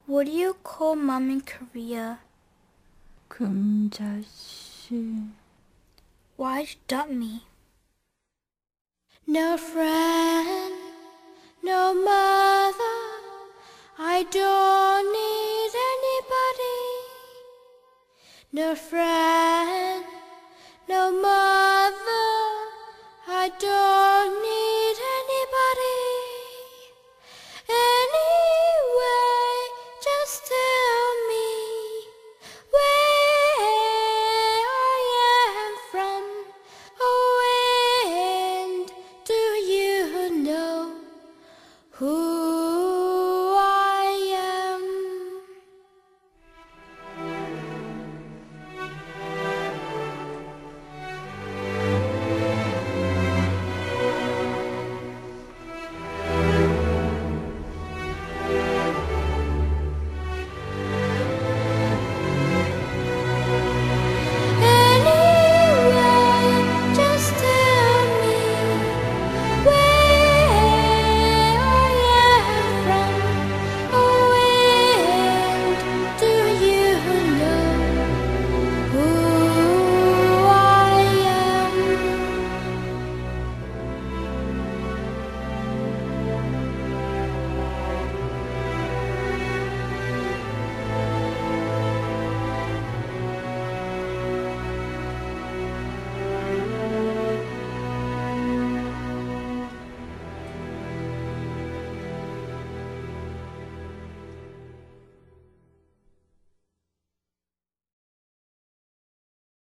What do you call Mom in Korea? 금자씨. Why'd you dump me? No friend, no mother, I don't need anybody. No friend.